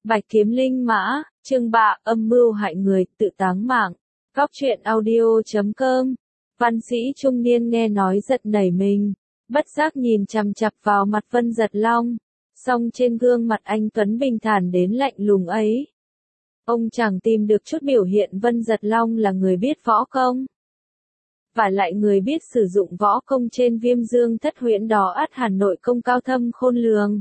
Bạch Kiếm Linh Mã, chương 3, âm mưu hại người, tự táng mạng. Góc truyện audio.com. Văn sĩ trung niên nghe nói giật nảy mình, bất giác nhìn chằm chằm vào mặt Vân Giật Long, song trên gương mặt anh tuấn bình thản đến lạnh lùng ấy, ông chẳng tìm được chút biểu hiện Vân Giật Long là người biết võ công. Và lại người biết sử dụng võ công trên Viêm Dương Thất Huyễn đó ắt hẳn nội công cao thâm khôn lường.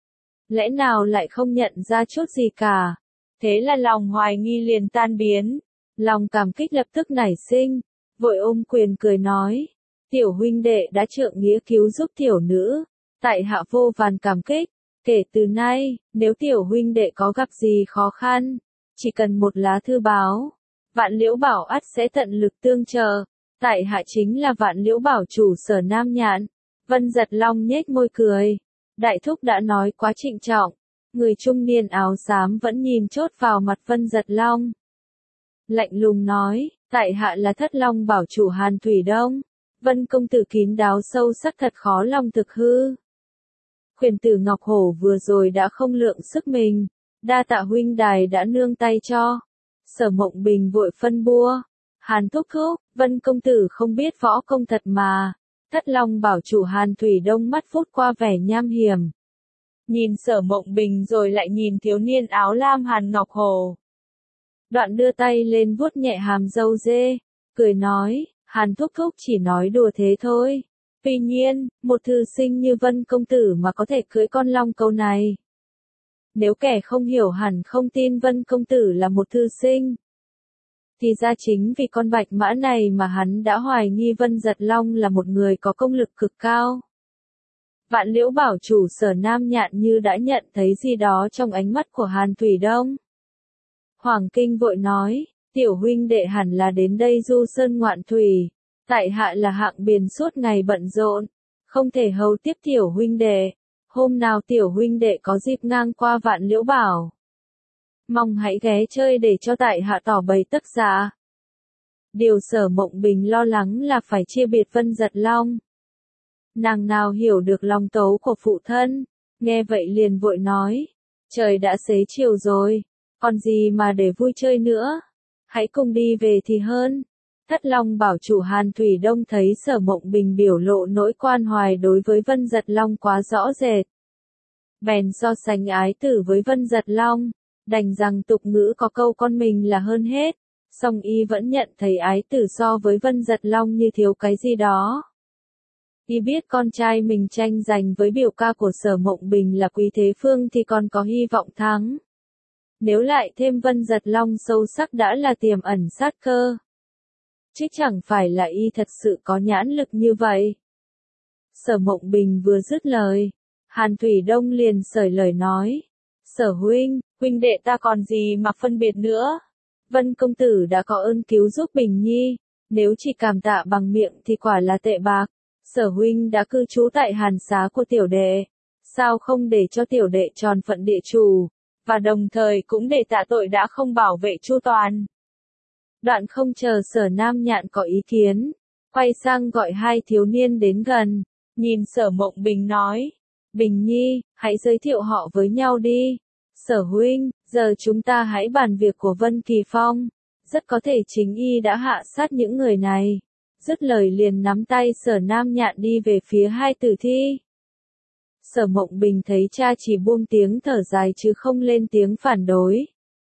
Lẽ nào lại không nhận ra chút gì cả? Thế là lòng hoài nghi liền tan biến, lòng cảm kích lập tức nảy sinh, vội ôm quyền cười nói, tiểu huynh đệ đã trượng nghĩa cứu giúp tiểu nữ, tại hạ vô vàn cảm kích, kể từ nay, nếu tiểu huynh đệ có gặp gì khó khăn, chỉ cần một lá thư báo, Vạn Liễu Bảo ắt sẽ tận lực tương trợ, tại hạ chính là Vạn Liễu Bảo chủ Sở Nam Nhạn. Vân Giật Long nhếch môi cười. Đại thúc đã nói quá trịnh trọng, người trung niên áo xám vẫn nhìn chốt vào mặt Vân Giật Long. Lạnh lùng nói, tại hạ là Thất Long Bảo chủ Hàn Thủy Đông, Vân công tử kín đáo sâu sắc thật khó lòng thực hư. Khuyển tử Ngọc Hổ vừa rồi đã không lượng sức mình, đa tạ huynh đài đã nương tay cho. Sở Mộng Bình vội phân bua, Hàn thúc thúc, Vân công tử không biết võ công thật mà. Thất Long Bảo chủ Hàn Thủy Đông mắt phút qua vẻ nham hiểm. Nhìn Sở Mộng Bình rồi lại nhìn thiếu niên áo lam Hàn Ngọc Hồ. Đoạn đưa tay lên vuốt nhẹ hàm râu dê, cười nói, Hàn thúc thúc chỉ nói đùa thế thôi. Tuy nhiên, một thư sinh như Vân công tử mà có thể cưỡi con long câu này. Nếu kẻ không hiểu hẳn không tin Vân công tử là một thư sinh. Thì ra chính vì con bạch mã này mà hắn đã hoài nghi Vân Giật Long là một người có công lực cực cao. Vạn Liễu Bảo chủ Sở Nam Nhạn như đã nhận thấy gì đó trong ánh mắt của Hàn Thủy Đông. Hoàng Kinh vội nói, tiểu huynh đệ hẳn là đến đây du sơn ngoạn thủy, tại hạ là hạng biền suốt ngày bận rộn, không thể hầu tiếp tiểu huynh đệ, hôm nào tiểu huynh đệ có dịp ngang qua Vạn Liễu Bảo. Mong hãy ghé chơi để cho tại hạ tỏ bày tất dạ. Điều Sở Mộng Bình lo lắng là phải chia biệt Vân Giật Long. Nàng nào hiểu được lòng tấu của phụ thân, nghe vậy liền vội nói, trời đã xế chiều rồi, còn gì mà để vui chơi nữa, hãy cùng đi về thì hơn. Thất Long Bảo chủ Hàn Thủy Đông thấy Sở Mộng Bình biểu lộ nỗi quan hoài đối với Vân Giật Long quá rõ rệt. Bèn so sánh ái tử với Vân Giật Long. Đành rằng tục ngữ có câu con mình là hơn hết, song y vẫn nhận thấy ái tử so với Vân Giật Long như thiếu cái gì đó. Y biết con trai mình tranh giành với biểu ca của Sở Mộng Bình là Quý Thế Phương thì còn có hy vọng thắng. Nếu lại thêm Vân Giật Long sâu sắc đã là tiềm ẩn sát cơ. Chứ chẳng phải là y thật sự có nhãn lực như vậy. Sở Mộng Bình vừa dứt lời, Hàn Thủy Đông liền sởi lời nói. Sở huynh, huynh đệ ta còn gì mà phân biệt nữa. Vân công tử đã có ơn cứu giúp Bình Nhi, nếu chỉ cảm tạ bằng miệng thì quả là tệ bạc. Sở huynh đã cư trú tại hàn xá của tiểu đệ, sao không để cho tiểu đệ tròn phận địa chủ, và đồng thời cũng để tạ tội đã không bảo vệ chu toàn. Đoạn không chờ Sở Nam Nhạn có ý kiến, quay sang gọi hai thiếu niên đến gần, nhìn Sở Mộng Bình nói, Bình Nhi, hãy giới thiệu họ với nhau đi. Sở huynh, giờ chúng ta hãy bàn việc của Vân Kỳ Phong, rất có thể chính y đã hạ sát những người này. Dứt lời liền nắm tay Sở Nam Nhạn đi về phía hai tử thi. Sở Mộng Bình thấy cha chỉ buông tiếng thở dài chứ không lên tiếng phản đối.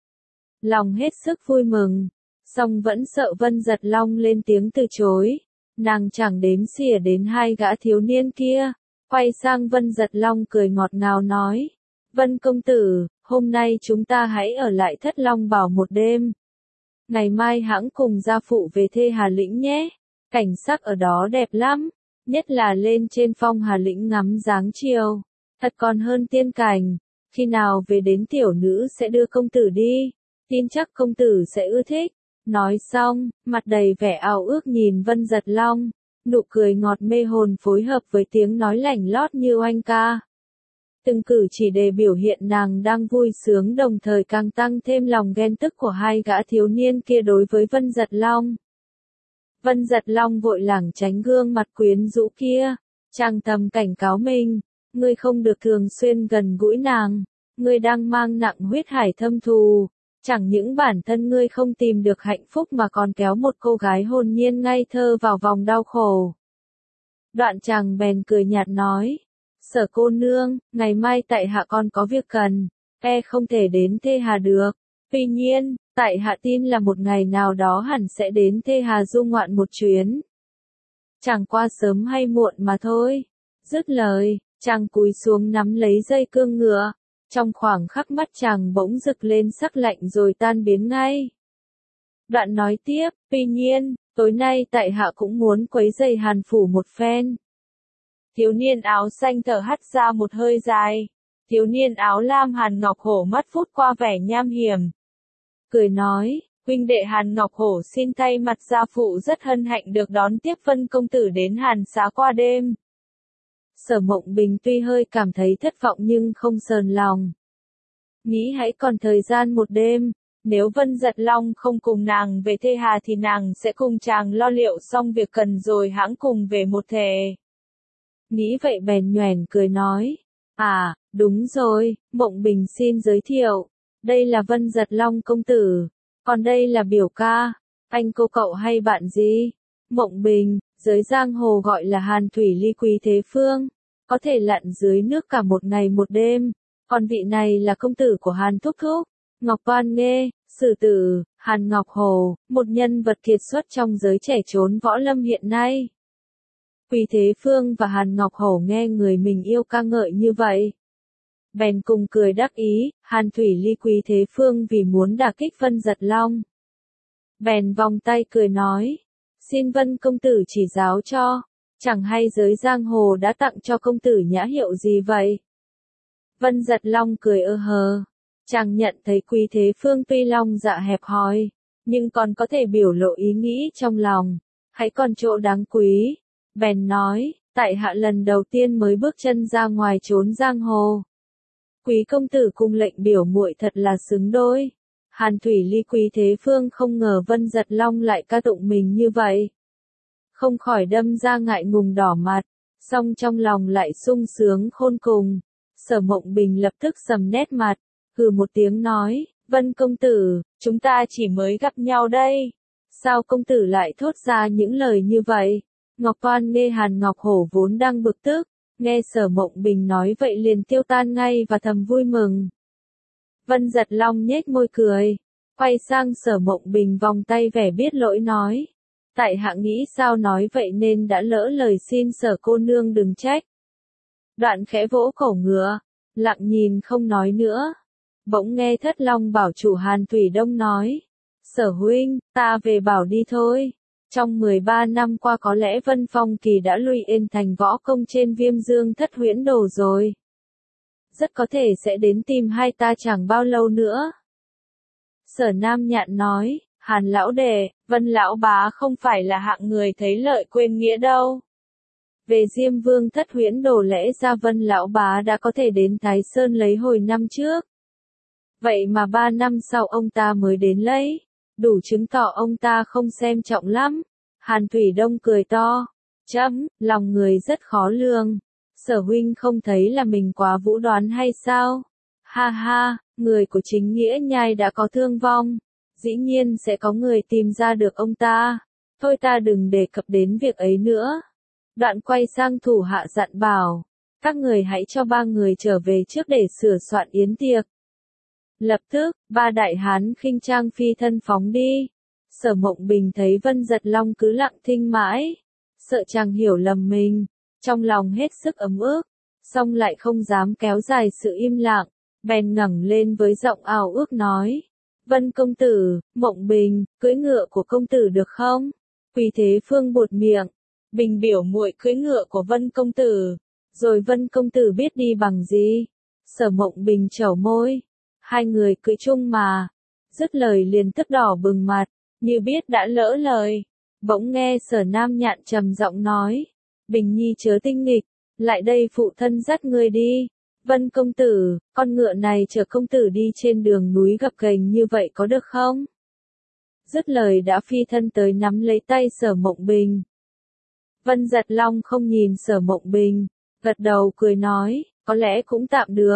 Lòng hết sức vui mừng, song vẫn sợ Vân Giật Long lên tiếng từ chối. Nàng chẳng đếm xỉa đến hai gã thiếu niên kia, quay sang Vân Giật Long cười ngọt ngào nói. Vân công tử, hôm nay chúng ta hãy ở lại Thất Long Bảo một đêm. Ngày mai hãng cùng gia phụ về Thê Hà Lĩnh nhé. Cảnh sắc ở đó đẹp lắm, nhất là lên trên phong Hà Lĩnh ngắm dáng chiều. Thật còn hơn tiên cảnh, khi nào về đến tiểu nữ sẽ đưa công tử đi, tin chắc công tử sẽ ưa thích. Nói xong, mặt đầy vẻ ao ước nhìn Vân Giật Long, nụ cười ngọt mê hồn phối hợp với tiếng nói lảnh lót như oanh ca. Từng cử chỉ để biểu hiện nàng đang vui sướng đồng thời càng tăng thêm lòng ghen tức của hai gã thiếu niên kia đối với Vân Giật Long. Vân Giật Long vội lảng tránh gương mặt quyến rũ kia, chàng thầm cảnh cáo mình, ngươi không được thường xuyên gần gũi nàng, ngươi đang mang nặng huyết hải thâm thù. Chẳng những bản thân ngươi không tìm được hạnh phúc mà còn kéo một cô gái hồn nhiên ngây thơ vào vòng đau khổ. Đoạn chàng bèn cười nhạt nói, Sở cô nương, ngày mai tại hạ còn có việc cần, không thể đến Thê Hà được. Tuy nhiên, tại hạ tin là một ngày nào đó hẳn sẽ đến Thê Hà du ngoạn một chuyến. Chẳng qua sớm hay muộn mà thôi. Dứt lời, chàng cúi xuống nắm lấy dây cương ngựa. Trong khoảng khắc mắt chàng bỗng rực lên sắc lạnh rồi tan biến ngay. Đoạn nói tiếp, tuy nhiên, tối nay tại hạ cũng muốn quấy rầy Hàn phủ một phen. Thiếu niên áo xanh thở hắt ra một hơi dài. Thiếu niên áo lam Hàn Ngọc Hổ mắt phút qua vẻ nham hiểm. Cười nói, huynh đệ Hàn Ngọc Hổ xin thay mặt gia phụ rất hân hạnh được đón tiếp Vân công tử đến Hàn xá qua đêm. Sở Mộng Bình tuy hơi cảm thấy thất vọng nhưng không sờn lòng. Nghĩ hãy còn thời gian một đêm, nếu Vân Giật Long không cùng nàng về Thê Hà thì nàng sẽ cùng chàng lo liệu xong việc cần rồi hãng cùng về một thể. Nghĩ vậy bèn nhoẻn cười nói, đúng rồi, Mộng Bình xin giới thiệu, đây là Vân Giật Long công tử, còn đây là biểu ca, anh cô cậu hay bạn gì? Mộng Bình, giới giang hồ gọi là Hàn Thủy Ly Quý Thế Phương, có thể lặn dưới nước cả một ngày một đêm, còn vị này là công tử của Hàn Thúc Thúc, Ngọc Toan Nghê, sử tử, Hàn Ngọc Hồ, một nhân vật kiệt xuất trong giới trẻ trốn võ lâm hiện nay. Quý Thế Phương và Hàn Ngọc Hổ nghe người mình yêu ca ngợi như vậy. Bèn cùng cười đắc ý, Hàn Thủy Ly Quý Thế Phương vì muốn đả kích Vân Giật Long. Bèn vòng tay cười nói, xin Vân công tử chỉ giáo cho, chẳng hay giới giang hồ đã tặng cho công tử nhã hiệu gì vậy? Vân Giật Long cười hờ, chàng nhận thấy Quý Thế Phương tuy lòng dạ hẹp hòi, nhưng còn có thể biểu lộ ý nghĩ trong lòng, hãy còn chỗ đáng quý. Bèn nói, tại hạ lần đầu tiên mới bước chân ra ngoài trốn giang hồ. Quý công tử cung lệnh biểu muội thật là xứng đôi. Hàn Thủy Ly Quý Thế Phương không ngờ Vân Giật Long lại ca tụng mình như vậy. Không khỏi đâm ra ngại ngùng đỏ mặt, song trong lòng lại sung sướng khôn cùng. Sở Mộng Bình lập tức sầm nét mặt, hừ một tiếng nói, Vân công tử, chúng ta chỉ mới gặp nhau đây. Sao công tử lại thốt ra những lời như vậy? Ngọc Toan Nghê Hàn Ngọc Hổ vốn đang bực tức, nghe Sở Mộng Bình nói vậy liền tiêu tan ngay và thầm vui mừng. Vân Giật Long nhếch môi cười, quay sang Sở Mộng Bình vòng tay vẻ biết lỗi nói, tại hạ nghĩ sao nói vậy nên đã lỡ lời xin Sở cô nương đừng trách. Đoạn khẽ vỗ cổ ngựa, lặng nhìn không nói nữa. Bỗng nghe Thất Long bảo chủ Hàn Thủy Đông nói, Sở huynh, ta về bảo đi thôi. Trong 13 năm qua có lẽ Vân Phong Kỳ đã lui yên thành võ công trên Viêm Dương Thất Huyễn Đồ rồi. Rất có thể sẽ đến tìm hai ta chẳng bao lâu nữa. Sở Nam Nhạn nói, Hàn lão đệ, Vân lão bá không phải là hạng người thấy lợi quên nghĩa đâu. Về Diêm Vương Thất Huyễn Đồ lẽ ra Vân lão bá đã có thể đến Thái Sơn lấy hồi năm trước. Vậy mà 3 năm sau ông ta mới đến lấy. Đủ chứng tỏ ông ta không xem trọng lắm. Hàn Thủy Đông cười to. Lòng người rất khó lường. Sở huynh không thấy là mình quá vũ đoán hay sao? Ha ha, người của chính nghĩa nhai đã có thương vong. Dĩ nhiên sẽ có người tìm ra được ông ta. Thôi ta đừng đề cập đến việc ấy nữa. Đoạn quay sang thủ hạ dặn bảo. Các người hãy cho 3 người trở về trước để sửa soạn yến tiệc. Lập tức, 3 đại hán khinh trang phi thân phóng đi. Sở Mộng Bình thấy Vân Giật Long cứ lặng thinh mãi, sợ chàng hiểu lầm mình, trong lòng hết sức ấm ức, song lại không dám kéo dài sự im lặng, bèn ngẩng lên với giọng ao ước nói, Vân công tử, Mộng Bình, cưỡi ngựa của công tử được không? Quý Thế Phương buột miệng, Bình biểu muội cưỡi ngựa của Vân công tử, rồi Vân công tử biết đi bằng gì? Sở Mộng Bình trẩu môi, hai người cưỡi chung mà, dứt lời liền tức đỏ bừng mặt, như biết đã lỡ lời. Bỗng nghe Sở Nam Nhạn trầm giọng nói, Bình nhi chớ tinh nghịch, lại đây phụ thân dắt ngươi đi. Vân công tử, con ngựa này chở công tử đi trên đường núi gập ghềnh như vậy có được không? Dứt lời đã phi thân tới nắm lấy tay Sở Mộng Bình. Vân Giật Long không nhìn Sở Mộng Bình, gật đầu cười nói, có lẽ cũng tạm được.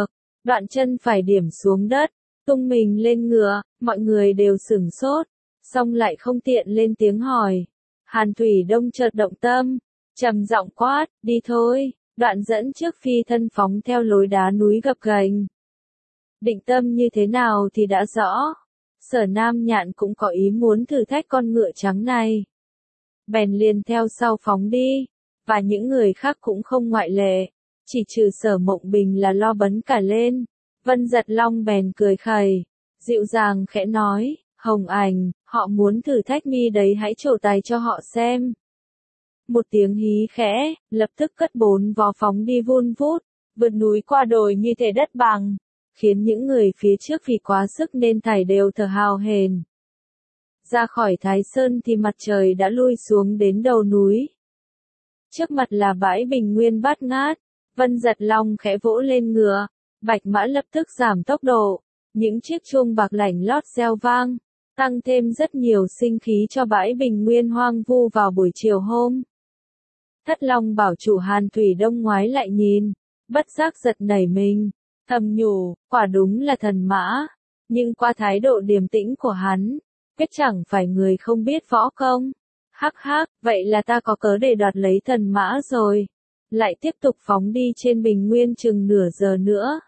Đoạn chân phải điểm xuống đất, tung mình lên ngựa, mọi người đều sửng sốt, xong lại không tiện lên tiếng hỏi. Hàn Thủy Đông chợt động tâm, trầm giọng quát, đi thôi, đoạn dẫn trước phi thân phóng theo lối đá núi gập ghềnh. Định tâm như thế nào thì đã rõ, Sở Nam Nhạn cũng có ý muốn thử thách con ngựa trắng này. Bèn liền theo sau phóng đi, và những người khác cũng không ngoại lệ, chỉ trừ Sở Mộng Bình là lo bấn cả lên. Vân Giật Long bèn cười khẩy, dịu dàng khẽ nói, Hồng Ảnh, họ muốn thử thách mi đấy, hãy trổ tài cho họ xem. Một tiếng hí khẽ, lập tức cất 4 vó phóng đi vun vút, vượt núi qua đồi như thể đất bằng, khiến những người phía trước vì quá sức nên thảy đều thở hào hển. Ra khỏi Thái Sơn thì mặt trời đã lui xuống đến đầu núi. Trước mặt là bãi bình nguyên bát ngát, Vân Giật Long khẽ vỗ lên ngựa, bạch mã lập tức giảm tốc độ, những chiếc chuông bạc lảnh lót reo vang, tăng thêm rất nhiều sinh khí cho bãi bình nguyên hoang vu vào buổi chiều hôm. Thất Long bảo chủ Hàn Thủy Đông ngoái lại nhìn, bất giác giật nảy mình, thầm nhủ, quả đúng là thần mã, nhưng qua thái độ điềm tĩnh của hắn, biết chẳng phải người không biết võ công. Hắc hắc, vậy là ta có cớ để đoạt lấy thần mã rồi. Lại tiếp tục phóng đi trên bình nguyên chừng nửa giờ nữa.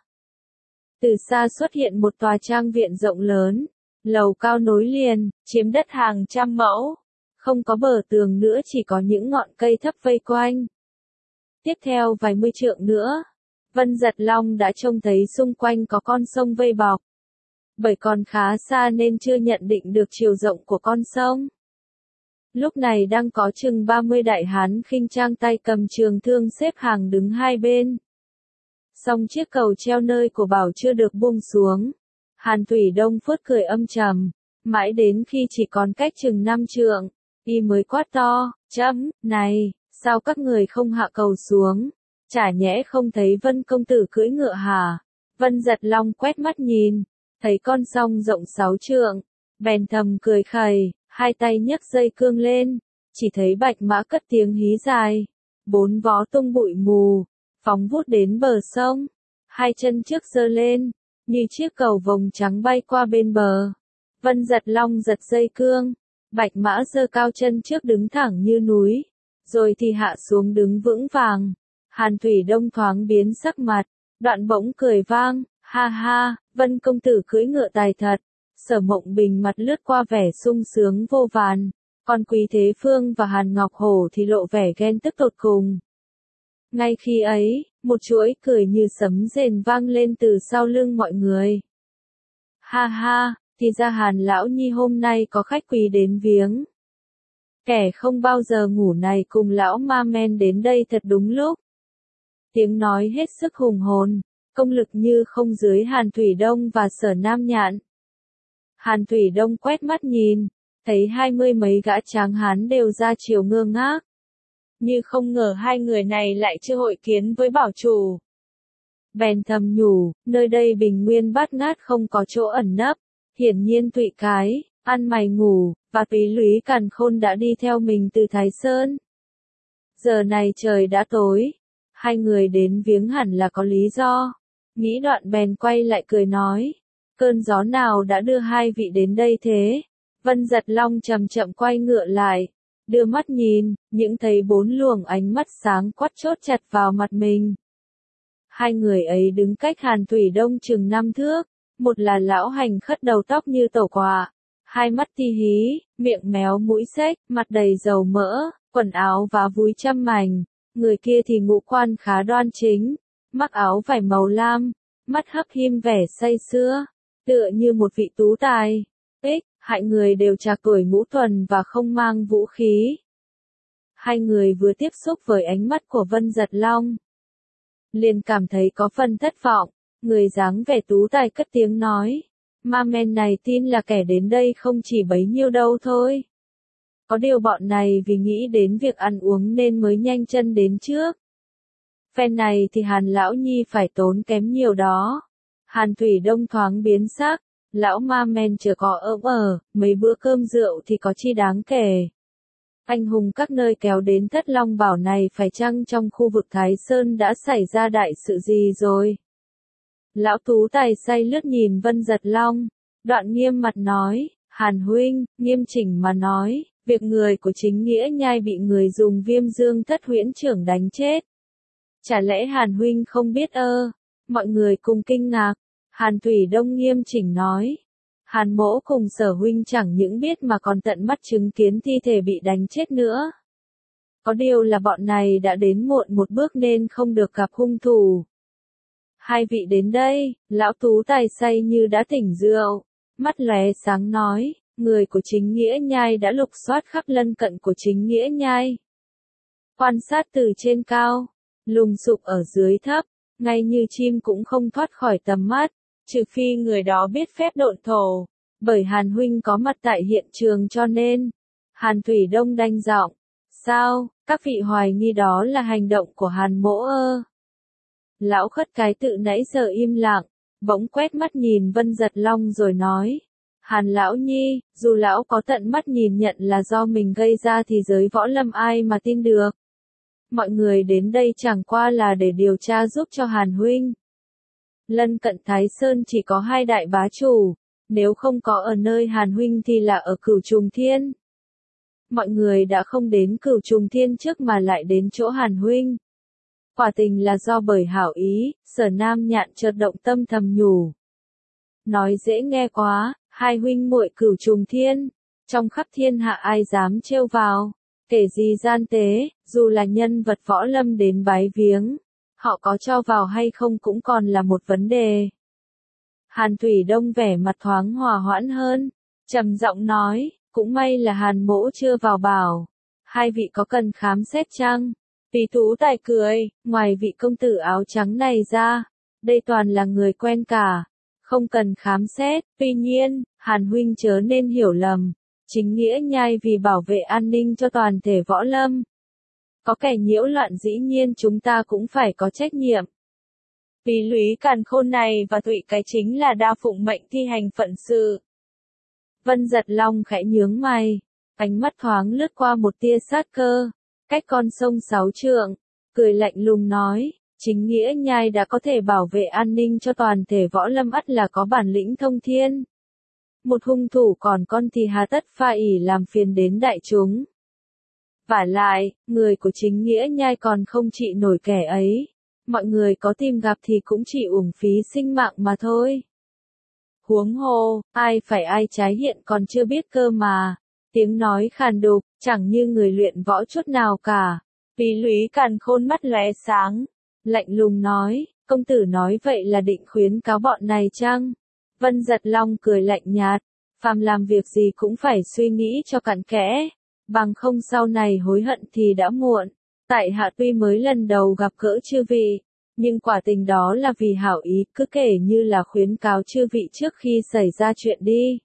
Từ xa xuất hiện một tòa trang viện rộng lớn, lầu cao nối liền, chiếm đất hàng trăm mẫu. Không có bờ tường nữa, chỉ có những ngọn cây thấp vây quanh. Tiếp theo vài mươi trượng nữa, Vân Giật Long đã trông thấy xung quanh có con sông vây bọc. Bởi còn khá xa nên chưa nhận định được chiều rộng của con sông. Lúc này đang có chừng 30 đại hán khinh trang tay cầm trường thương xếp hàng đứng hai bên. Song chiếc cầu treo nơi của bảo chưa được buông xuống. Hàn Thủy Đông phớt cười âm trầm, mãi đến khi chỉ còn cách chừng 5 trượng, y mới quát to, này, sao các người không hạ cầu xuống, chả nhẽ không thấy Vân công tử cưỡi ngựa hả? Vân Giật Long quét mắt nhìn, thấy con sông rộng 6 trượng, bèn thầm cười khẩy, hai tay nhấc dây cương lên, chỉ thấy bạch mã cất tiếng hí dài, 4 vó tung bụi mù, phóng vút đến bờ sông, hai chân trước giơ lên, như chiếc cầu vồng trắng bay qua bên bờ. Vân Giật Long giật dây cương, bạch mã giơ cao chân trước đứng thẳng như núi, rồi thì hạ xuống đứng vững vàng. Hàn Thủy Đông thoáng biến sắc mặt, đoạn bỗng cười vang, ha ha, Vân công tử cưỡi ngựa tài thật. Sở Mộng Bình mặt lướt qua vẻ sung sướng vô vàn, còn Quý Thế Phương và Hàn Ngọc Hổ thì lộ vẻ ghen tức tột cùng. Ngay khi ấy, một chuỗi cười như sấm rền vang lên từ sau lưng mọi người. Ha ha, thì ra Hàn Lão Nhi hôm nay có khách quý đến viếng. Kẻ không bao giờ ngủ này cùng lão ma men đến đây thật đúng lúc. Tiếng nói hết sức hùng hồn, công lực như không dưới Hàn Thủy Đông và Sở Nam Nhạn. Hàn Thủy Đông quét mắt nhìn, thấy 20 mấy gã tráng hán đều ra chiều ngơ ngác. Như không ngờ hai người này lại chưa hội kiến với bảo chủ. Bèn thầm nhủ, nơi đây bình nguyên bát ngát không có chỗ ẩn nấp, hiển nhiên Thụy Cái, ăn mày ngủ, và Túy Lúy Càn Khôn đã đi theo mình từ Thái Sơn. Giờ này trời đã tối, hai người đến viếng hẳn là có lý do. Nghĩ đoạn bèn quay lại cười nói, cơn gió nào đã đưa hai vị đến đây thế? Vân Giật Long chậm chậm quay ngựa lại, đưa mắt nhìn, những thấy 4 luồng ánh mắt sáng quắc chốt chặt vào mặt mình. Hai người ấy đứng cách Hàn Thủy Đông chừng 5 thước, một là lão hành khất đầu tóc như tổ quạ, hai mắt ti hí, miệng méo mũi xếch, mặt đầy dầu mỡ, quần áo vá vúi trăm mảnh, người kia thì ngũ quan khá đoan chính, mặc áo vải màu lam, mắt hấp him vẻ say sưa, tựa như một vị tú tài. Hai người đều trạc tuổi ngũ tuần và không mang vũ khí. Hai người vừa tiếp xúc với ánh mắt của Vân Giật Long, liền cảm thấy có phần thất vọng, người dáng vẻ tú tài cất tiếng nói, ma men này tin là kẻ đến đây không chỉ bấy nhiêu đâu thôi. Có điều bọn này vì nghĩ đến việc ăn uống nên mới nhanh chân đến trước. Phen này thì Hàn Lão Nhi phải tốn kém nhiều đó. Hàn Thủy Đông thoáng biến sắc, lão ma men chưa có mấy bữa cơm rượu thì có chi đáng kể. Anh hùng các nơi kéo đến Thất Long Bảo này phải chăng trong khu vực Thái Sơn đã xảy ra đại sự gì rồi? Lão Tú Tài say lướt nhìn Vân Giật Long, đoạn nghiêm mặt nói, Hàn huynh, nghiêm chỉnh mà nói, việc người của Chính Nghĩa Nhai bị người dùng Viêm Dương Thất Huyễn Trưởng đánh chết. Chả lẽ Hàn huynh không biết ơ? Mọi người cùng kinh ngạc. Hàn Thủy Đông nghiêm chỉnh nói. Hàn mỗ cùng Sở huynh chẳng những biết mà còn tận mắt chứng kiến thi thể bị đánh chết nữa. Có điều là bọn này đã đến muộn một bước nên không được gặp hung thủ. Hai vị đến đây, lão Tú Tài say như đã tỉnh rượu, mắt lóe sáng nói, người của Chính Nghĩa Nhai đã lục soát khắp lân cận của Chính Nghĩa Nhai. Quan sát từ trên cao, lùng sục ở dưới thấp, ngay như chim cũng không thoát khỏi tầm mắt, trừ phi người đó biết phép độn thổ, bởi Hàn huynh có mặt tại hiện trường cho nên. Hàn Thủy Đông đanh giọng, sao, các vị hoài nghi đó là hành động của Hàn mỗ ơ? Lão Khất Cái tự nãy giờ im lặng, bỗng quét mắt nhìn Vân Giật Long rồi nói, Hàn lão nhi, dù lão có tận mắt nhìn nhận là do mình gây ra thì giới võ lâm ai mà tin được. Mọi người đến đây chẳng qua là để điều tra giúp cho Hàn huynh. Lân cận Thái Sơn chỉ có hai đại bá chủ, nếu không có ở nơi Hàn huynh thì là ở Cửu Trùng Thiên. Mọi người đã không đến Cửu Trùng Thiên trước mà lại đến chỗ Hàn huynh. Quả tình là do bởi hảo ý, Sở Nam Nhạn chợt động tâm thầm nhủ. Nói dễ nghe quá, hai huynh muội Cửu Trùng Thiên, trong khắp thiên hạ ai dám trêu vào, kể gì gian tế, dù là nhân vật võ lâm đến bái viếng, họ có cho vào hay không cũng còn là một vấn đề. Hàn Thủy Đông vẻ mặt thoáng hòa hoãn hơn, trầm giọng nói, cũng may là Hàn mỗ chưa vào bảo, hai vị có cần khám xét chăng? Phí Tú Tài cười, ngoài vị công tử áo trắng này ra, đây toàn là người quen cả, không cần khám xét, tuy nhiên, Hàn huynh chớ nên hiểu lầm, Chính Nghĩa Nhai vì bảo vệ an ninh cho toàn thể võ lâm. Có kẻ nhiễu loạn dĩ nhiên chúng ta cũng phải có trách nhiệm. Vì Lúy Càn Khôn này và Thụy Cái chính là đa phụng mệnh thi hành phận sự. Vân Giật Long khẽ nhướng mày, ánh mắt thoáng lướt qua một tia sát cơ, cách con sông 6 trượng, cười lạnh lùng nói, Chính Nghĩa Nhai đã có thể bảo vệ an ninh cho toàn thể võ lâm ắt là có bản lĩnh thông thiên. Một hung thủ còn con thì hà tất pha ỷ làm phiền đến đại chúng. Vả lại, người của Chính Nghĩa Nhai còn không trị nổi kẻ ấy, mọi người có tìm gặp thì cũng chỉ uổng phí sinh mạng mà thôi. Huống hồ, ai phải ai trái hiện còn chưa biết cơ mà. Tiếng nói khàn đục, chẳng như người luyện võ chút nào cả. Vì Lúy Càn Khôn mắt lóe sáng, lạnh lùng nói, công tử nói vậy là định khuyến cáo bọn này chăng? Vân Giật Long cười lạnh nhạt, phàm làm việc gì cũng phải suy nghĩ cho cặn kẽ, bằng không sau này hối hận thì đã muộn. Tại hạ tuy mới lần đầu gặp gỡ chư vị, nhưng quả tình đó là vì hảo ý, cứ kể như là khuyến cáo chư vị trước khi xảy ra chuyện đi.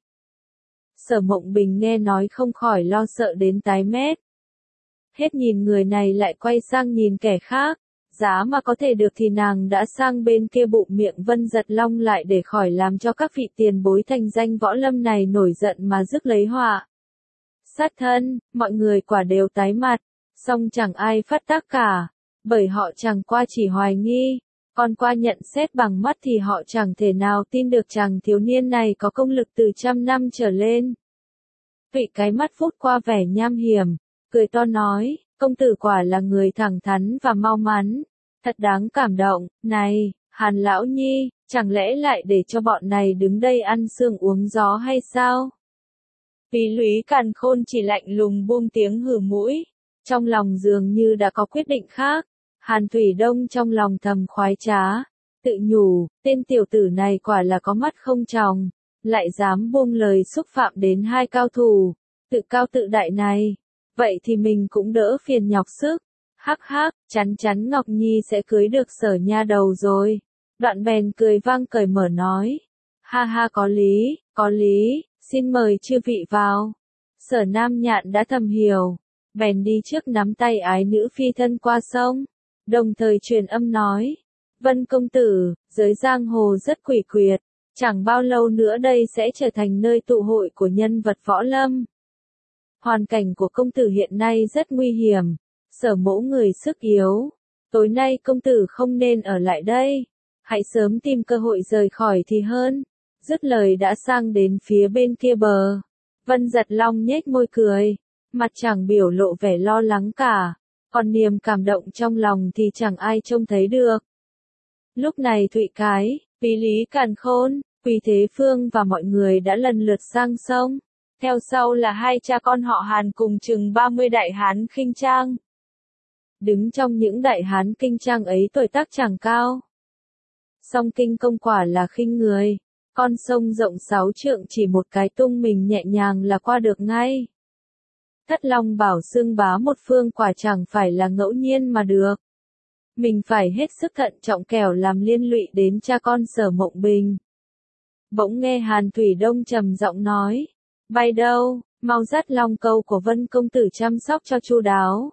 Sở Mộng Bình nghe nói không khỏi lo sợ đến tái mét. Hết nhìn người này lại quay sang nhìn kẻ khác, giá mà có thể được thì nàng đã sang bên kia bụng miệng Vân Giật Long lại để khỏi làm cho các vị tiền bối thành danh võ lâm này nổi giận mà rước lấy họa. Sát thân, mọi người quả đều tái mặt, song chẳng ai phát tác cả, bởi họ chẳng qua chỉ hoài nghi, còn qua nhận xét bằng mắt thì họ chẳng thể nào tin được chàng thiếu niên này có công lực từ 100 năm trở lên. Vị cái mắt phút qua vẻ nham hiểm, cười to nói, công tử quả là người thẳng thắn và mau mắn, thật đáng cảm động. Này, Hàn lão nhi, chẳng lẽ lại để cho bọn này đứng đây ăn sương uống gió hay sao? Vì Lúy Càn Khôn chỉ lạnh lùng buông tiếng hừ mũi, trong lòng dường như đã có quyết định khác. Hàn Thủy Đông trong lòng thầm khoái trá, tự nhủ, tên tiểu tử này quả là có mắt không tròng, lại dám buông lời xúc phạm đến hai cao thủ, tự cao tự đại này. Vậy thì mình cũng đỡ phiền nhọc sức. Hắc hắc, chắn chắn Ngọc Nhi sẽ cưới được Sở nha đầu rồi. Đoạn bèn cười vang cởi mở nói. Ha ha, có lý, xin mời chư vị vào. Sở Nam Nhạn đã thầm hiểu, bèn đi trước nắm tay ái nữ phi thân qua sông, đồng thời truyền âm nói. Vân công tử, giới giang hồ rất quỷ quyệt, chẳng bao lâu nữa đây sẽ trở thành nơi tụ hội của nhân vật võ lâm. Hoàn cảnh của công tử hiện nay rất nguy hiểm, Sở mỗ người sức yếu, tối nay công tử không nên ở lại đây, hãy sớm tìm cơ hội rời khỏi thì hơn. Dứt lời đã sang đến phía bên kia bờ. Vân Giật Long nhếch môi cười, mặt chẳng biểu lộ vẻ lo lắng cả, còn niềm cảm động trong lòng thì chẳng ai trông thấy được. Lúc này Thụy Cái, Quý Lý Càn Khôn, Quý Thế Phương và mọi người đã lần lượt sang sông. Theo sau là hai cha con họ Hàn cùng chừng 30 đại hán khinh trang. Đứng trong những đại hán kinh trang ấy tuổi tác chẳng cao. Song kinh công quả là khinh người. Con sông rộng 6 trượng chỉ một cái tung mình nhẹ nhàng là qua được ngay. Thất Long bảo xưng bá một phương quả chẳng phải là ngẫu nhiên mà được. Mình phải hết sức thận trọng kẻo làm liên lụy đến cha con Sở Mộng Bình. Bỗng nghe Hàn Thủy Đông trầm giọng nói, bay đâu, mau dắt long câu của Vân công tử chăm sóc cho chu đáo.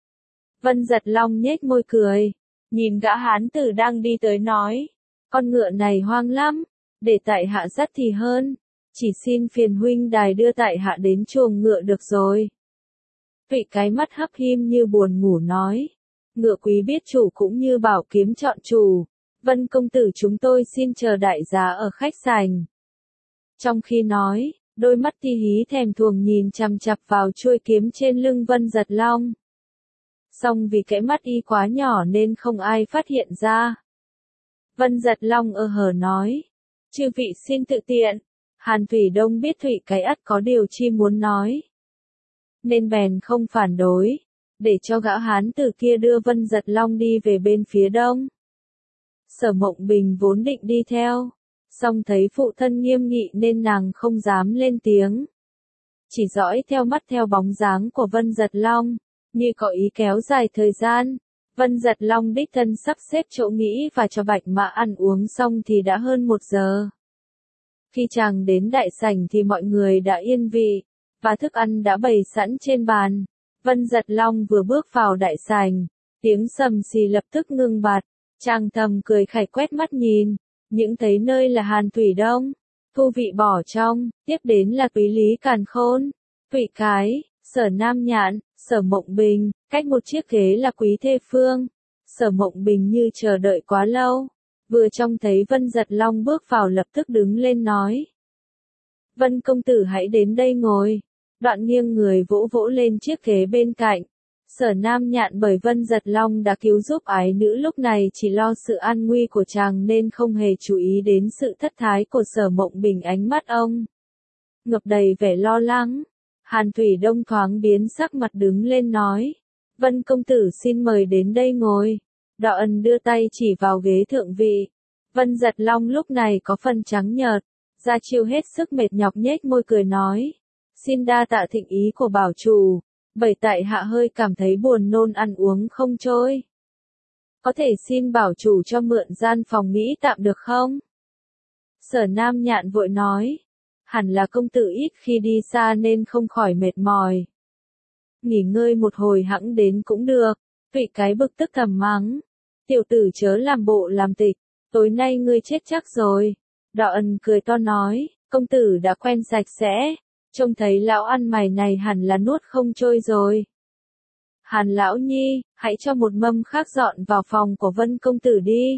Vân Giật Long nhếch môi cười, nhìn gã hán tử đang đi tới nói, con ngựa này hoang lắm, để tại hạ dắt thì hơn, chỉ xin phiền huynh đài đưa tại hạ đến chuồng ngựa được rồi. Thụy Cái mắt hấp him như buồn ngủ nói, ngựa quý biết chủ cũng như bảo kiếm chọn chủ, Vân công tử chúng tôi xin chờ đại giá ở khách sành. Trong khi nói, đôi mắt ti hí thèm thuồng nhìn chằm chằm vào chuôi kiếm trên lưng Vân Giật Long. Song vì cái mắt y quá nhỏ nên không ai phát hiện ra. Vân Giật Long hờ nói, chư vị xin tự tiện. Hàn Thủy Đông biết Thụy Cái ắt có điều chi muốn nói, nên bèn không phản đối, để cho gã hán tử kia đưa Vân Giật Long đi về bên phía đông. Sở Mộng Bình vốn định đi theo, song thấy phụ thân nghiêm nghị nên nàng không dám lên tiếng. Chỉ dõi theo mắt theo bóng dáng của Vân Giật Long, như có ý kéo dài thời gian. Vân Giật Long đích thân sắp xếp chỗ nghỉ và cho Bạch Mã ăn uống xong thì đã hơn 1 giờ. Khi chàng đến đại sảnh thì mọi người đã yên vị, và thức ăn đã bày sẵn trên bàn. Vân Giật Long vừa bước vào đại sảnh, tiếng sầm xì lập tức ngưng bặt, chàng thầm cười khẩy quét mắt nhìn, những thấy nơi là Hàn Thủy Đông, Thu Vị bỏ trong, tiếp đến là Quý Lý Càn Khôn, Thụy Cái, Sở Nam Nhạn, Sở Mộng Bình, cách một chiếc ghế là Quý Thế Phương. Sở Mộng Bình như chờ đợi quá lâu, vừa trông thấy Vân Giật Long bước vào lập tức đứng lên nói, Vân công tử hãy đến đây ngồi. Đoạn nghiêng người vỗ vỗ lên chiếc ghế bên cạnh. Sở Nam Nhạn bởi Vân Giật Long đã cứu giúp ái nữ lúc này chỉ lo sự an nguy của chàng nên không hề chú ý đến sự thất thái của Sở Mộng Bình. Ánh mắt ông ngập đầy vẻ lo lắng. Hàn Thủy Đông thoáng biến sắc mặt đứng lên nói, Vân công tử xin mời đến đây ngồi. Đạo Ân đưa tay chỉ vào ghế thượng vị. Vân Giật Long lúc này có phần trắng nhợt, da chiêu hết sức mệt nhọc nhếch môi cười nói, xin đa tạ thịnh ý của bảo chủ, bởi tại hạ hơi cảm thấy buồn nôn ăn uống không trôi. Có thể xin bảo chủ cho mượn gian phòng nghỉ tạm được không? Sở Nam Nhạn vội nói, hẳn là công tử ít khi đi xa nên không khỏi mệt mỏi. Nghỉ ngơi một hồi hẵng đến cũng được. Thụy Cái bực tức thầm mắng, tiểu tử chớ làm bộ làm tịch, tối nay ngươi chết chắc rồi. Đạo Ân cười to nói, công tử đã quen sạch sẽ, trông thấy lão ăn mày này hẳn là nuốt không trôi rồi. Hàn lão nhi, hãy cho một mâm khác dọn vào phòng của Vân công tử đi.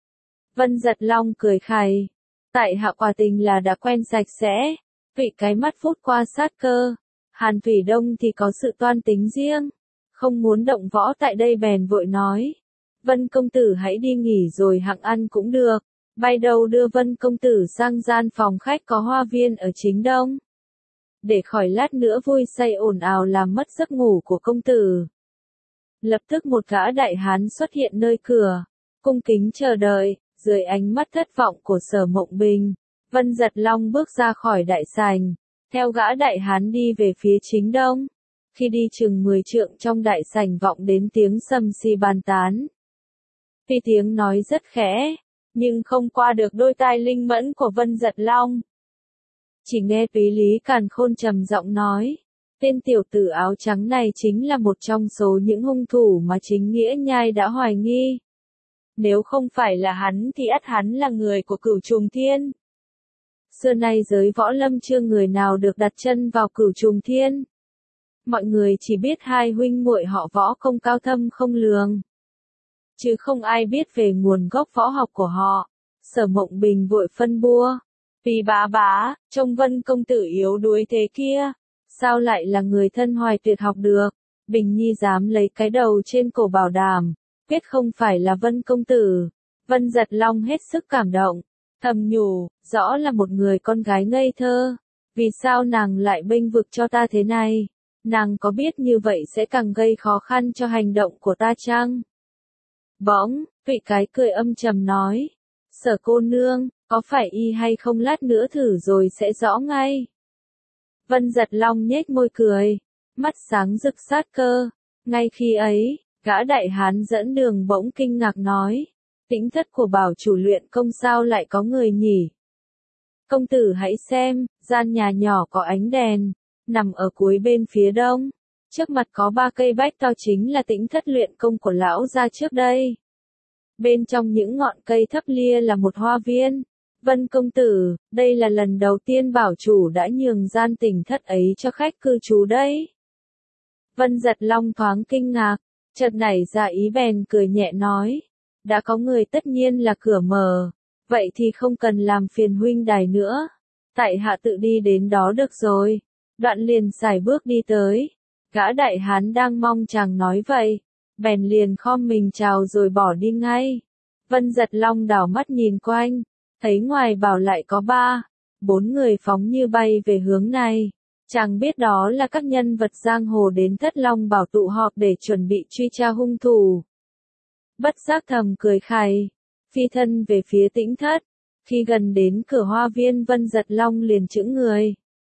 Vân Giật Long cười khẩy, tại hạ quả tình là đã quen sạch sẽ. Thụy Cái mắt phút qua sát cơ, Hàn Thủy Đông thì có sự toan tính riêng, không muốn động võ tại đây bèn vội nói, Vân công tử hãy đi nghỉ rồi hẵng ăn cũng được. Bay đầu đưa Vân công tử sang gian phòng khách có hoa viên ở chính đông, để khỏi lát nữa vui say ồn ào làm mất giấc ngủ của công tử. Lập tức một gã đại hán xuất hiện nơi cửa, cung kính chờ đợi. Dưới ánh mắt thất vọng của Sở Mộng Bình, Vân Giật Long bước ra khỏi đại sảnh, theo gã đại hán đi về phía chính đông. Khi đi chừng 10 trượng trong đại sảnh vọng đến tiếng sầm xì bàn tán. Tuy tiếng nói rất khẽ, nhưng không qua được đôi tai linh mẫn của Vân Giật Long. Chỉ nghe Quý Lý Càn Khôn trầm giọng nói, tên tiểu tử áo trắng này chính là một trong số những hung thủ mà chính Nghĩa Nhai đã hoài nghi. Nếu không phải là hắn thì ắt hắn là người của Cửu Trùng Thiên. Xưa nay giới võ lâm chưa người nào được đặt chân vào Cửu Trùng Thiên. Mọi người chỉ biết hai huynh muội họ Võ Công cao thâm không lường. chứ không ai biết về nguồn gốc võ học của họ. Sở Mộng Bình vội phân bua. Vì bá, trông Vân công tử yếu đuối thế kia, sao lại là người thân Hoài Tuyệt học được? Bình Nhi dám lấy cái đầu trên cổ bảo đảm, quyết không phải là Vân công tử. Vân Giật Long hết sức cảm động, thầm nhủ, rõ là một người con gái ngây thơ, vì sao nàng lại bênh vực cho ta thế này? Nàng có biết như vậy sẽ càng gây khó khăn cho hành động của ta chăng? Bỗng, Thụy Cái cười âm trầm nói, Sở cô nương, có phải y hay không lát nữa thử rồi sẽ rõ ngay. Vân Giật Long nhếch môi cười, mắt sáng rực sát cơ. Ngay khi ấy, gã đại hán dẫn đường bỗng kinh ngạc nói, Tĩnh thất của bảo chủ luyện công sao lại có người nhỉ? Công tử hãy xem, gian nhà nhỏ có ánh đèn, nằm ở cuối bên phía đông. Trước mặt có 3 cây bách to chính là tĩnh thất luyện công của lão gia trước đây. Bên trong những ngọn cây thấp lia là một hoa viên. Vân công tử, đây là lần đầu tiên bảo chủ đã nhường gian tĩnh thất ấy cho khách cư trú đấy. Vân Giật Long thoáng kinh ngạc, chợt nảy ra ý bèn cười nhẹ nói, đã có người tất nhiên là cửa mở, vậy thì không cần làm phiền huynh đài nữa. Tại hạ tự đi đến đó được rồi. Đoạn liền sải bước đi tới. Gã đại hán đang mong chàng nói vậy, bèn liền khom mình chào rồi bỏ đi ngay. Vân Giật Long đảo mắt nhìn quanh, thấy ngoài bảo lại có 4 người phóng như bay về hướng này. Chàng biết đó là các nhân vật giang hồ đến Thất Long Bảo tụ họp để chuẩn bị truy tra hung thủ. Bất giác thầm cười khày, phi thân về phía tĩnh thất. Khi gần đến cửa hoa viên, Vân Giật Long liền chững người,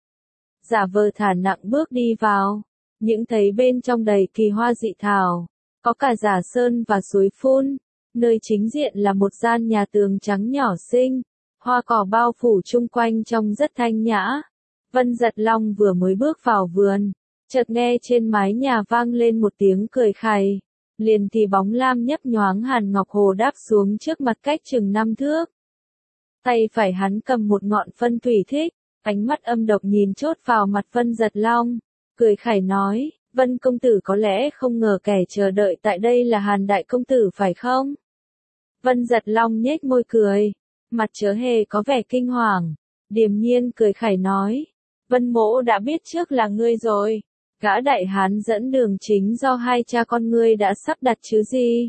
giả vờ thả nặng bước đi vào, những thấy bên trong đầy kỳ hoa dị thảo, có cả giả sơn và suối phun, nơi chính diện là một gian nhà tường trắng nhỏ xinh, hoa cỏ bao phủ chung quanh trông rất thanh nhã. Vân Giật Long vừa mới bước vào vườn, chợt nghe trên mái nhà vang lên một tiếng cười khày, liền thì bóng lam nhấp nhoáng Hàn Ngọc Hồ đáp xuống trước mặt cách chừng 5 thước. Tay phải hắn cầm một ngọn phân thủy thích, ánh mắt âm độc nhìn chốt vào mặt Vân Giật Long, cười khẩy nói, Vân công tử có lẽ không ngờ kẻ chờ đợi tại đây là Hàn đại công tử phải không? Vân Giật Long nhếch môi cười, mặt chớ hề có vẻ kinh hoàng, điềm nhiên cười khẩy nói, Vân mỗ đã biết trước là ngươi rồi, gã đại hán dẫn đường chính do hai cha con ngươi đã sắp đặt chứ gì?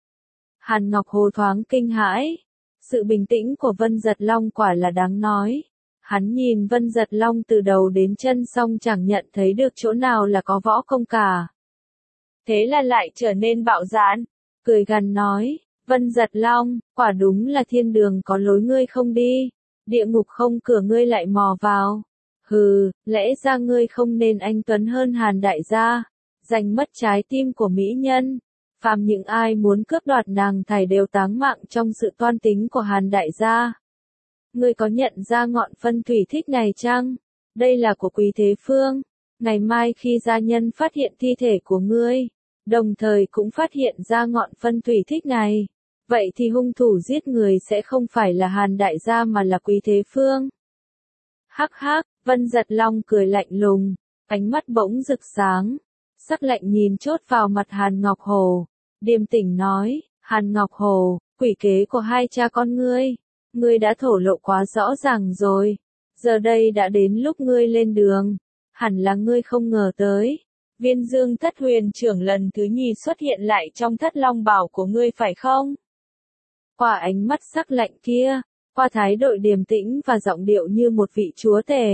Hàn Ngọc Hồ thoáng kinh hãi, sự bình tĩnh của Vân Giật Long quả là đáng nói. Hắn nhìn Vân Giật Long từ đầu đến chân xong chẳng nhận thấy được chỗ nào là có võ công cả. Thế là lại trở nên bạo dạn, cười gằn nói, Vân Giật Long, quả đúng là thiên đường có lối ngươi không đi, địa ngục không cửa ngươi lại mò vào. Hừ, lẽ ra ngươi không nên anh tuấn hơn Hàn đại gia, giành mất trái tim của mỹ nhân. Phàm những ai muốn cướp đoạt nàng thảy đều táng mạng trong sự toan tính của Hàn đại gia. Ngươi có nhận ra ngọn phân thủy thích này chăng? Đây là của Quý Thế Phương. Ngày mai khi gia nhân phát hiện thi thể của ngươi, đồng thời cũng phát hiện ra ngọn phân thủy thích này, vậy thì hung thủ giết người sẽ không phải là Hàn đại gia mà là Quý Thế Phương. Hắc hắc, Vân Giật Long cười lạnh lùng, ánh mắt bỗng rực sáng, sắc lạnh nhìn chốt vào mặt Hàn Ngọc Hồ, điềm tĩnh nói, Hàn Ngọc Hồ, quỷ kế của hai cha con ngươi đã thổ lộ quá rõ ràng rồi, giờ đây đã đến lúc ngươi lên đường, hẳn là ngươi không ngờ tới. Viên Dương Thất Huyền trưởng lần thứ nhì xuất hiện lại trong Thất Long Bảo của ngươi phải không? Qua ánh mắt sắc lạnh kia, qua thái độ điềm tĩnh và giọng điệu như một vị chúa tể,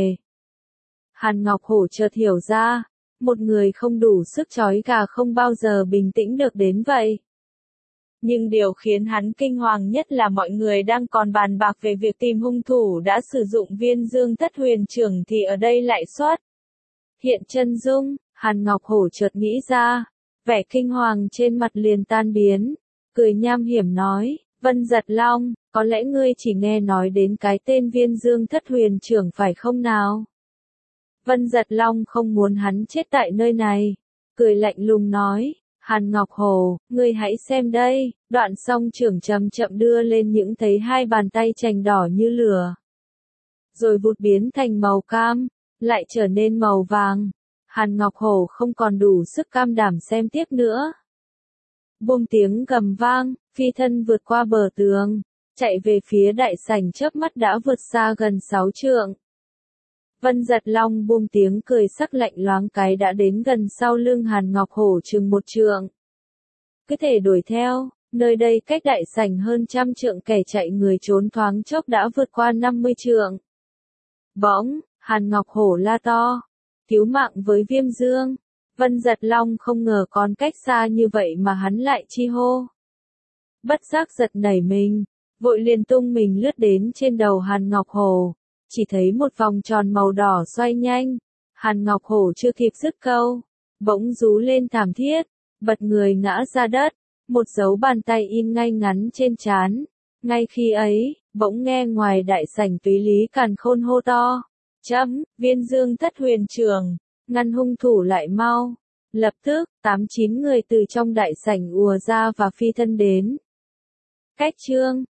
Hàn Ngọc Hổ chợt hiểu ra, một người không đủ sức trói gà không bao giờ bình tĩnh được đến vậy. Nhưng điều khiến hắn kinh hoàng nhất là mọi người đang còn bàn bạc về việc tìm hung thủ đã sử dụng Viên Dương Thất Huyền trưởng thì ở đây lại xuất hiện chân dung. Hàn Ngọc Hổ chợt nghĩ ra, vẻ kinh hoàng trên mặt liền tan biến, cười nham hiểm nói, Vân Giật Long, có lẽ ngươi chỉ nghe nói đến cái tên Viên Dương Thất Huyền trưởng phải không nào? Vân Giật Long không muốn hắn chết tại nơi này, cười lạnh lùng nói, Hàn Ngọc Hồ, ngươi hãy xem đây, đoạn song trưởng chậm chậm đưa lên những thấy hai bàn tay chành đỏ như lửa, rồi vụt biến thành màu cam, lại trở nên màu vàng. Hàn Ngọc Hổ không còn đủ sức cam đảm xem tiếp nữa. Buông tiếng gầm vang, phi thân vượt qua bờ tường, chạy về phía đại sảnh chớp mắt đã vượt xa gần 6 trượng. Vân Giật Long buông tiếng cười sắc lạnh loáng cái đã đến gần sau lưng Hàn Ngọc Hổ chừng 1 trượng. Cứ thể đuổi theo, nơi đây cách đại sảnh hơn 100 trượng, kẻ chạy người trốn thoáng chốc đã vượt qua 50 trượng. Bỗng, Hàn Ngọc Hổ la to, cứu mạng với Viêm Dương. Vân Giật Long không ngờ còn cách xa như vậy mà hắn lại chi hô. Bất giác giật nảy mình, vội liền tung mình lướt đến trên đầu Hàn Ngọc Hổ, chỉ thấy một vòng tròn màu đỏ xoay nhanh. Hàn Ngọc Hổ chưa kịp dứt câu, bỗng rú lên thảm thiết, bật người ngã ra đất, một dấu bàn tay in ngay ngắn trên trán. Ngay khi ấy, bỗng nghe ngoài đại sảnh Túy Lý Càn Khôn hô to, Viên Dương thất huyền trường, ngăn hung thủ lại mau. Lập tức, 8-9 người từ trong đại sảnh ùa ra và phi thân đến. Cách chương